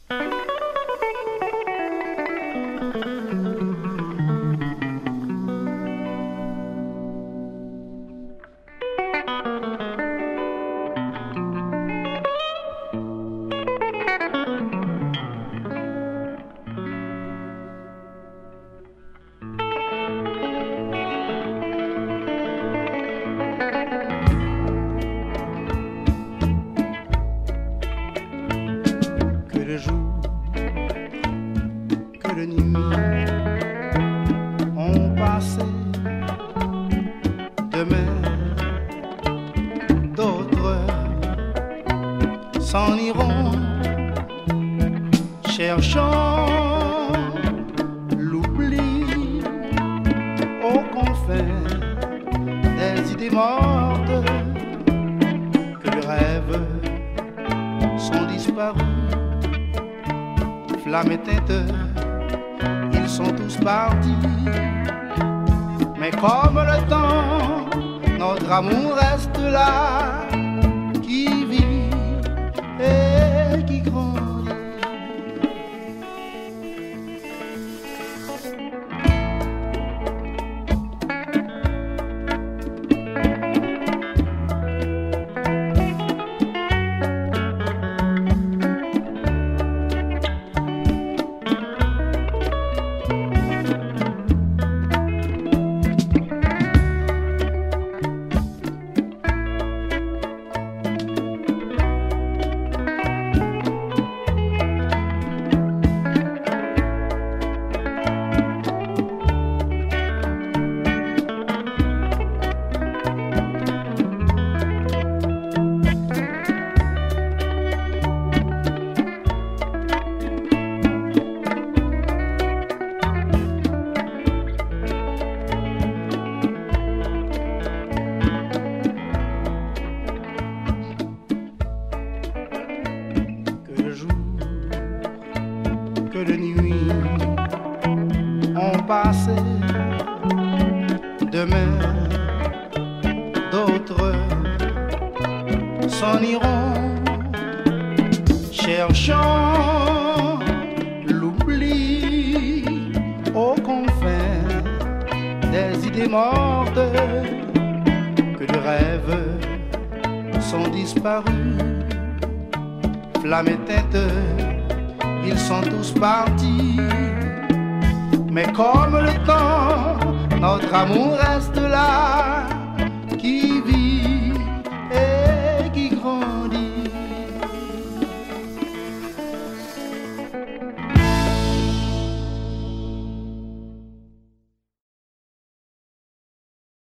s'en iront, cherchant l'oubli aux confins des idées mortes, que les rêves sont disparus, flamme éteinte, ils sont tous partis. Mais comme le temps, notre amour reste là, qui vit et qui grandit. Que de nuit ont passé, demain d'autres s'en iront, cherchant l'oubli aux confins des idées mortes, que de rêves sont disparus, flamme éteinte, ils sont tous partis. Mais comme le temps, notre amour reste là,